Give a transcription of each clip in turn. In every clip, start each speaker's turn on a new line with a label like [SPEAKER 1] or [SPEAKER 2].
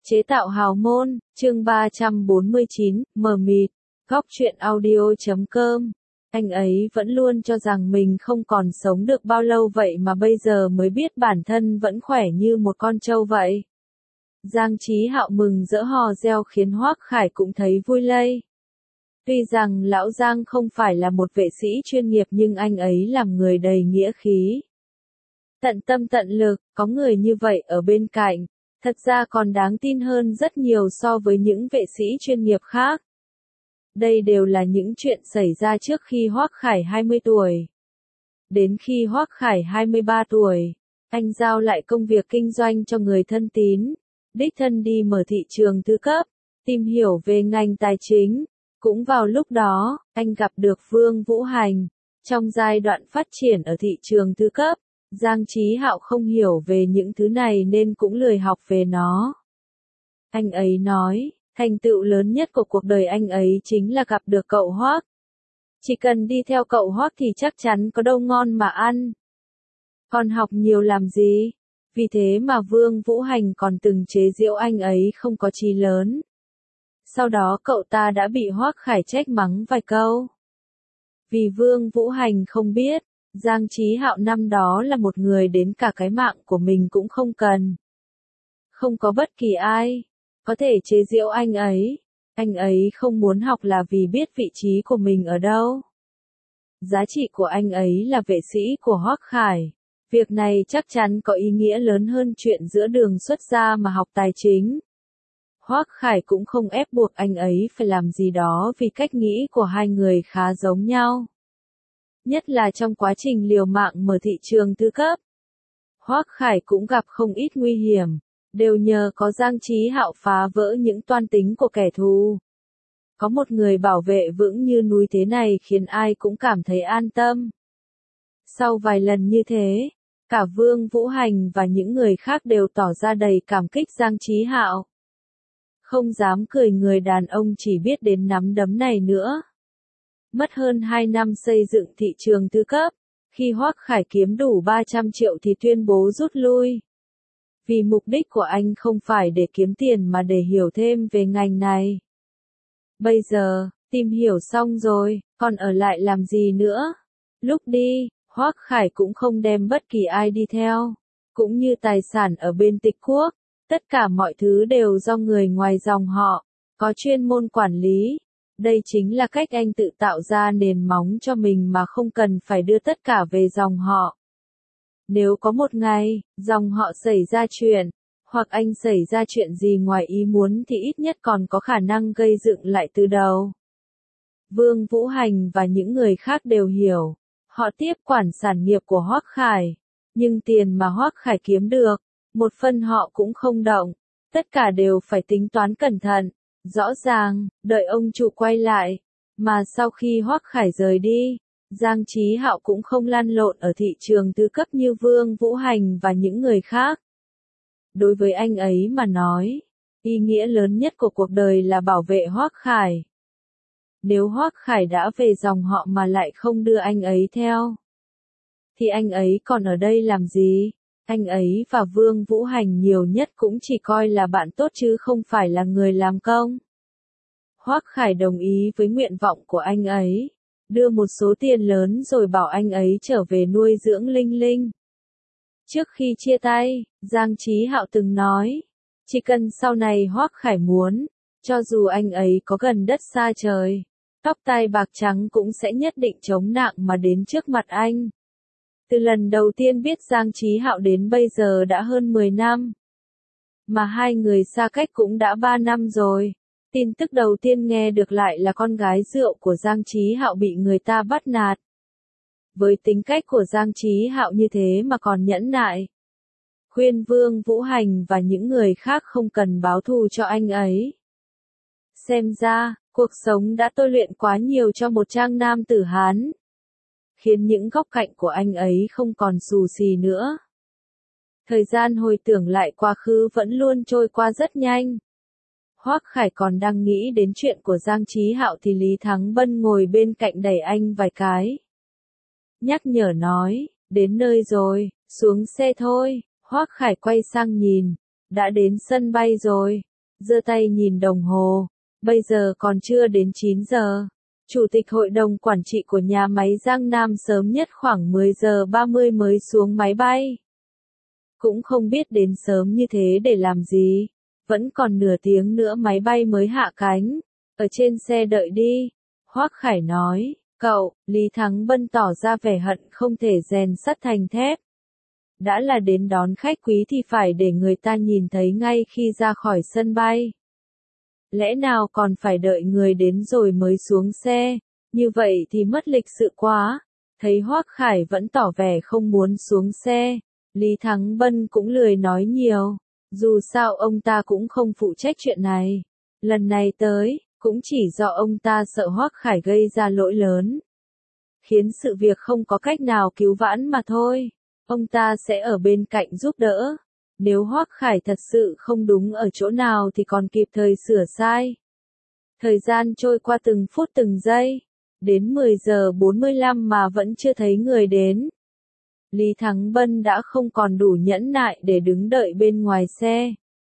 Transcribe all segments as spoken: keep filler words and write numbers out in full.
[SPEAKER 1] Chế tạo hào môn, chương ba trăm bốn mươi chín, mờ mịt, góc truyện audio chấm com. Anh ấy vẫn luôn cho rằng mình không còn sống được bao lâu vậy mà bây giờ mới biết bản thân vẫn khỏe như một con trâu vậy. Giang Chí Hạo mừng rỡ hò reo khiến Hoắc Khải cũng thấy vui lây. Tuy rằng lão Giang không phải là một vệ sĩ chuyên nghiệp nhưng anh ấy làm người đầy nghĩa khí. Tận tâm tận lực, có người như vậy ở bên cạnh, thật ra còn đáng tin hơn rất nhiều so với những vệ sĩ chuyên nghiệp khác. Đây đều là những chuyện xảy ra trước khi Hoắc Khải hai mươi tuổi. Đến khi Hoắc Khải hai mươi ba tuổi, anh giao lại công việc kinh doanh cho người thân tín, đích thân đi mở thị trường thứ cấp, tìm hiểu về ngành tài chính. Cũng vào lúc đó, anh gặp được Vương Vũ Hành. Trong giai đoạn phát triển ở thị trường thứ cấp, Giang Chí Hạo không hiểu về những thứ này nên cũng lười học về nó. Anh ấy nói, thành tựu lớn nhất của cuộc đời anh ấy chính là gặp được cậu Hoắc. Chỉ cần đi theo cậu Hoắc thì chắc chắn có đâu ngon mà ăn. Còn học nhiều làm gì? Vì thế mà Vương Vũ Hành còn từng chế giễu anh ấy không có chí lớn. Sau đó cậu ta đã bị Hoắc Khải trách mắng vài câu. Vì Vương Vũ Hành không biết, Giang Chí Hạo năm đó là một người đến cả cái mạng của mình cũng không cần. Không có bất kỳ ai có thể chế giễu anh ấy. Anh ấy không muốn học là vì biết vị trí của mình ở đâu. Giá trị của anh ấy là vệ sĩ của Hoắc Khải. Việc này chắc chắn có ý nghĩa lớn hơn chuyện giữa đường xuất gia mà học tài chính. Hoắc Khải cũng không ép buộc anh ấy phải làm gì đó vì cách nghĩ của hai người khá giống nhau. Nhất là trong quá trình liều mạng mở thị trường thứ cấp. Hoắc Khải cũng gặp không ít nguy hiểm, đều nhờ có Giang Chí Hạo phá vỡ những toan tính của kẻ thù. Có một người bảo vệ vững như núi thế này khiến ai cũng cảm thấy an tâm. Sau vài lần như thế, cả Vương Vũ Hành và những người khác đều tỏ ra đầy cảm kích Giang Chí Hạo. Không dám cười người đàn ông chỉ biết đến nắm đấm này nữa. Mất hơn hai năm xây dựng thị trường thứ cấp, khi Hoắc Khải kiếm đủ ba trăm triệu thì tuyên bố rút lui. Vì mục đích của anh không phải để kiếm tiền mà để hiểu thêm về ngành này. Bây giờ, tìm hiểu xong rồi, còn ở lại làm gì nữa? Lúc đi, Hoắc Khải cũng không đem bất kỳ ai đi theo, cũng như tài sản ở bên Tịch Quốc. Tất cả mọi thứ đều do người ngoài dòng họ, có chuyên môn quản lý. Đây chính là cách anh tự tạo ra nền móng cho mình mà không cần phải đưa tất cả về dòng họ. Nếu có một ngày, dòng họ xảy ra chuyện, hoặc anh xảy ra chuyện gì ngoài ý muốn thì ít nhất còn có khả năng gây dựng lại từ đầu. Vương Vũ Hành và những người khác đều hiểu, họ tiếp quản sản nghiệp của Hoắc Khải, nhưng tiền mà Hoắc Khải kiếm được, một phần họ cũng không động, tất cả đều phải tính toán cẩn thận, rõ ràng, đợi ông chủ quay lại, mà sau khi Hoắc Khải rời đi, Giang Chí Hạo cũng không lăn lộn ở thị trường thứ cấp như Vương Vũ Hành và những người khác. Đối với anh ấy mà nói, ý nghĩa lớn nhất của cuộc đời là bảo vệ Hoắc Khải. Nếu Hoắc Khải đã về dòng họ mà lại không đưa anh ấy theo, thì anh ấy còn ở đây làm gì? Anh ấy và Vương Vũ Hành nhiều nhất cũng chỉ coi là bạn tốt chứ không phải là người làm công. Hoắc Khải đồng ý với nguyện vọng của anh ấy, đưa một số tiền lớn rồi bảo anh ấy trở về nuôi dưỡng Linh Linh. Trước khi chia tay, Giang Chí Hạo từng nói, chỉ cần sau này Hoắc Khải muốn, cho dù anh ấy có gần đất xa trời, tóc tai bạc trắng cũng sẽ nhất định chống nặng mà đến trước mặt anh. Từ lần đầu tiên biết Giang Chí Hạo đến bây giờ đã hơn mười năm. Mà hai người xa cách cũng đã ba năm rồi. Tin tức đầu tiên nghe được lại là con gái rượu của Giang Chí Hạo bị người ta bắt nạt. Với tính cách của Giang Chí Hạo như thế mà còn nhẫn nại. Khuyên Vương Vũ Hành và những người khác không cần báo thù cho anh ấy. Xem ra, cuộc sống đã tôi luyện quá nhiều cho một trang nam tử Hán. Khiến những góc cạnh của anh ấy không còn xù xì nữa. Thời gian hồi tưởng lại quá khứ vẫn luôn trôi qua rất nhanh. Hoắc Khải còn đang nghĩ đến chuyện của Giang Chí Hạo thì Lý Thắng Bân ngồi bên cạnh đẩy anh vài cái. Nhắc nhở nói, đến nơi rồi, xuống xe thôi. Hoắc Khải quay sang nhìn, đã đến sân bay rồi. giơ tay nhìn đồng hồ, bây giờ còn chưa đến chín giờ. Chủ tịch hội đồng quản trị của nhà máy Giang Nam sớm nhất khoảng mười giờ ba mươi mới xuống máy bay. Cũng không biết đến sớm như thế để làm gì, vẫn còn nửa tiếng nữa máy bay mới hạ cánh, ở trên xe đợi đi. Hoắc Khải nói, cậu, Lý Thắng Bân tỏ ra vẻ hận không thể rèn sắt thành thép. Đã là đến đón khách quý thì phải để người ta nhìn thấy ngay khi ra khỏi sân bay. Lẽ nào còn phải đợi người đến rồi mới xuống xe, như vậy thì mất lịch sự quá. Thấy Hoắc Khải vẫn tỏ vẻ không muốn xuống xe, Lý Thắng Bân cũng lười nói nhiều, dù sao ông ta cũng không phụ trách chuyện này. Lần này tới, cũng chỉ do ông ta sợ Hoắc Khải gây ra lỗi lớn, khiến sự việc không có cách nào cứu vãn mà thôi. Ông ta sẽ ở bên cạnh giúp đỡ. Nếu Hoắc Khải thật sự không đúng ở chỗ nào thì còn kịp thời sửa sai. Thời gian trôi qua từng phút từng giây. Đến mười giờ bốn mươi lăm mà vẫn chưa thấy người đến. Lý Thắng Bân đã không còn đủ nhẫn nại để đứng đợi bên ngoài xe.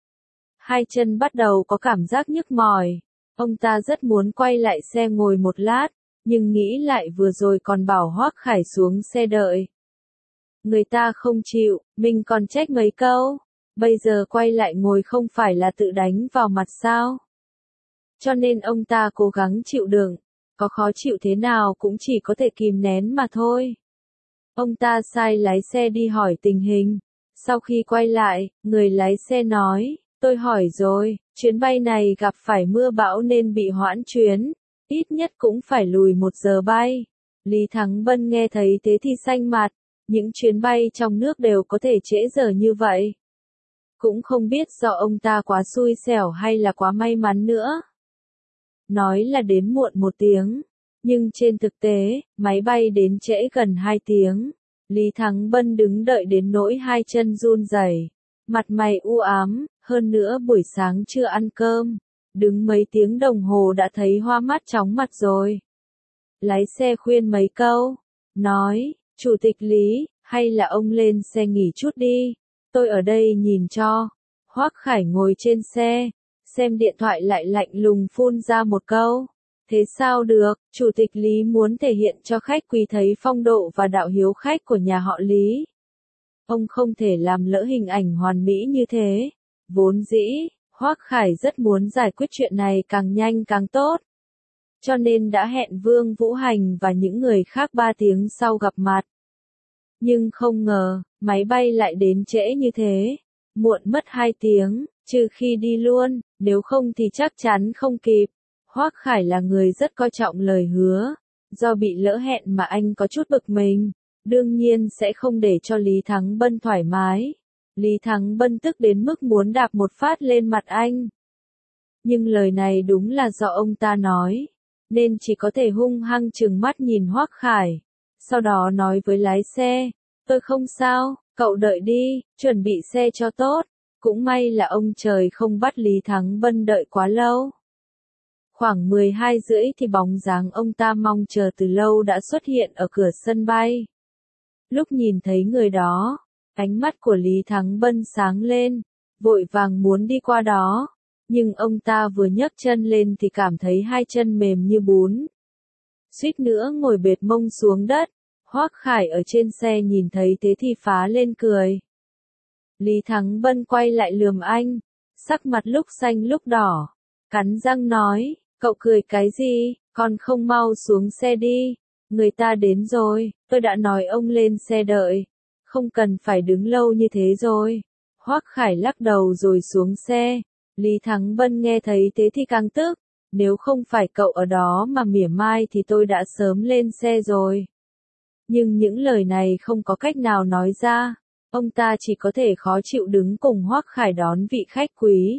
[SPEAKER 1] Hai chân bắt đầu có cảm giác nhức mỏi. Ông ta rất muốn quay lại xe ngồi một lát, nhưng nghĩ lại vừa rồi còn bảo Hoắc Khải xuống xe đợi. Người ta không chịu, mình còn trách mấy câu. Bây giờ quay lại ngồi không phải là tự đánh vào mặt sao? Cho nên ông ta cố gắng chịu đựng, có khó chịu thế nào cũng chỉ có thể kìm nén mà thôi. Ông ta sai lái xe đi hỏi tình hình. Sau khi quay lại, người lái xe nói, tôi hỏi rồi, chuyến bay này gặp phải mưa bão nên bị hoãn chuyến, ít nhất cũng phải lùi một giờ bay. Lý Thắng Bân nghe thấy thế thì xanh mặt, những chuyến bay trong nước đều có thể trễ giờ như vậy. Cũng không biết do ông ta quá xui xẻo hay là quá may mắn nữa. Nói là đến muộn một tiếng, nhưng trên thực tế, máy bay đến trễ gần hai tiếng. Lý Thắng Bân đứng đợi đến nỗi hai chân run rẩy, mặt mày u ám, hơn nữa buổi sáng chưa ăn cơm, đứng mấy tiếng đồng hồ đã thấy hoa mắt chóng mặt rồi. Lái xe khuyên mấy câu, nói, Chủ tịch Lý, hay là ông lên xe nghỉ chút đi, tôi ở đây nhìn cho. Hoắc Khải ngồi trên xe, xem điện thoại lại lạnh lùng phun ra một câu. Thế sao được, Chủ tịch Lý muốn thể hiện cho khách quý thấy phong độ và đạo hiếu khách của nhà họ Lý. Ông không thể làm lỡ hình ảnh hoàn mỹ như thế. Vốn dĩ, Hoắc Khải rất muốn giải quyết chuyện này càng nhanh càng tốt. Cho nên đã hẹn Vương Vũ Hành và những người khác ba tiếng sau gặp mặt. Nhưng không ngờ, máy bay lại đến trễ như thế. Muộn mất hai tiếng, trừ khi đi luôn, nếu không thì chắc chắn không kịp. Hoắc Khải là người rất coi trọng lời hứa. Do bị lỡ hẹn mà anh có chút bực mình. Đương nhiên sẽ không để cho Lý Thắng Bân thoải mái. Lý Thắng Bân tức đến mức muốn đạp một phát lên mặt anh. Nhưng lời này đúng là do ông ta nói. Nên chỉ có thể hung hăng trừng mắt nhìn Hoắc Khải. Sau đó nói với lái xe. Tôi không sao, cậu đợi đi, chuẩn bị xe cho tốt. Cũng may là ông trời không bắt Lý Thắng Bân đợi quá lâu. Khoảng mười hai rưỡi thì bóng dáng ông ta mong chờ từ lâu đã xuất hiện ở cửa sân bay. Lúc nhìn thấy người đó, ánh mắt của Lý Thắng Bân sáng lên, vội vàng muốn đi qua đó. Nhưng ông ta vừa nhấc chân lên thì cảm thấy hai chân mềm như bún. Suýt nữa ngồi bệt mông xuống đất. Hoắc Khải ở trên xe nhìn thấy thế thì phá lên cười. Lý Thắng Bân quay lại lườm anh, sắc mặt lúc xanh lúc đỏ, cắn răng nói, cậu cười cái gì, còn không mau xuống xe đi, người ta đến rồi, tôi đã nói ông lên xe đợi, không cần phải đứng lâu như thế rồi. Hoắc Khải lắc đầu rồi xuống xe, Lý Thắng Bân nghe thấy thế thì càng tức, nếu không phải cậu ở đó mà mỉa mai thì tôi đã sớm lên xe rồi. Nhưng những lời này không có cách nào nói ra, ông ta chỉ có thể khó chịu đứng cùng Hoắc Khải đón vị khách quý.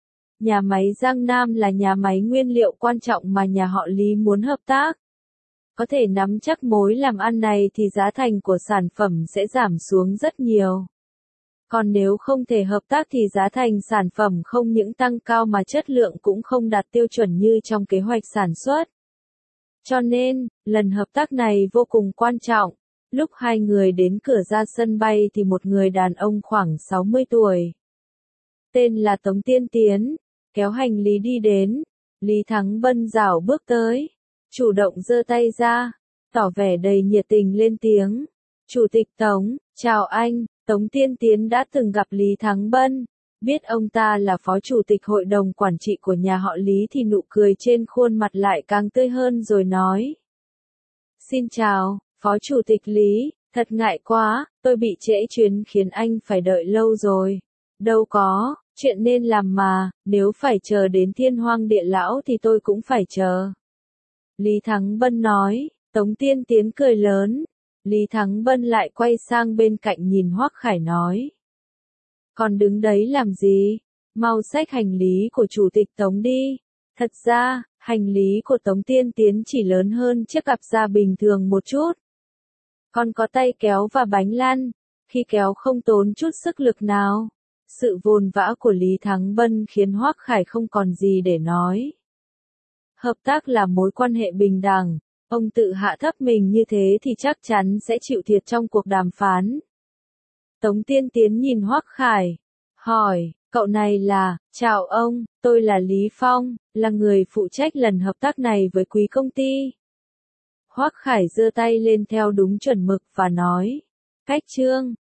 [SPEAKER 1] Nhà máy Giang Nam là nhà máy nguyên liệu quan trọng mà nhà họ Lý muốn hợp tác. Có thể nắm chắc mối làm ăn này thì giá thành của sản phẩm sẽ giảm xuống rất nhiều. Còn nếu không thể hợp tác thì giá thành sản phẩm không những tăng cao mà chất lượng cũng không đạt tiêu chuẩn như trong kế hoạch sản xuất. Cho nên, lần hợp tác này vô cùng quan trọng. Lúc hai người đến cửa ra sân bay thì một người đàn ông khoảng sáu mươi tuổi. Tên là Tống Tiên Tiến. kéo hành lý đi đến. Lý Thắng Bân rảo bước tới, chủ động giơ tay ra, tỏ vẻ đầy nhiệt tình lên tiếng. Chủ tịch Tống, chào anh. Tống Tiên Tiến đã từng gặp Lý Thắng Bân, biết ông ta là phó chủ tịch hội đồng quản trị của nhà họ Lý thì nụ cười trên khuôn mặt lại càng tươi hơn rồi nói. Xin chào, phó chủ tịch Lý, thật ngại quá, tôi bị trễ chuyến khiến anh phải đợi lâu rồi. Đâu có, chuyện nên làm mà, nếu phải chờ đến thiên hoang địa lão thì tôi cũng phải chờ. Lý Thắng Bân nói. Tống Tiên Tiến cười lớn. Lý Thắng Bân lại quay sang bên cạnh nhìn Hoắc Khải nói. Còn đứng đấy làm gì? Mau xách hành lý của chủ tịch Tống đi. Thật ra, hành lý của Tống Tiên Tiến chỉ lớn hơn chiếc cặp da bình thường một chút. Còn có tay kéo và bánh lăn, khi kéo không tốn chút sức lực nào. Sự vồn vã của Lý Thắng Bân khiến Hoắc Khải không còn gì để nói. Hợp tác là mối quan hệ bình đẳng. Ông tự hạ thấp mình như thế thì chắc chắn sẽ chịu thiệt trong cuộc đàm phán. Tống Tiên Tiến nhìn Hoắc Khải, hỏi, cậu này là, chào ông, tôi là Lý Phong, là người phụ trách lần hợp tác này với quý công ty. Hoắc Khải giơ tay lên theo đúng chuẩn mực và nói, cách chương.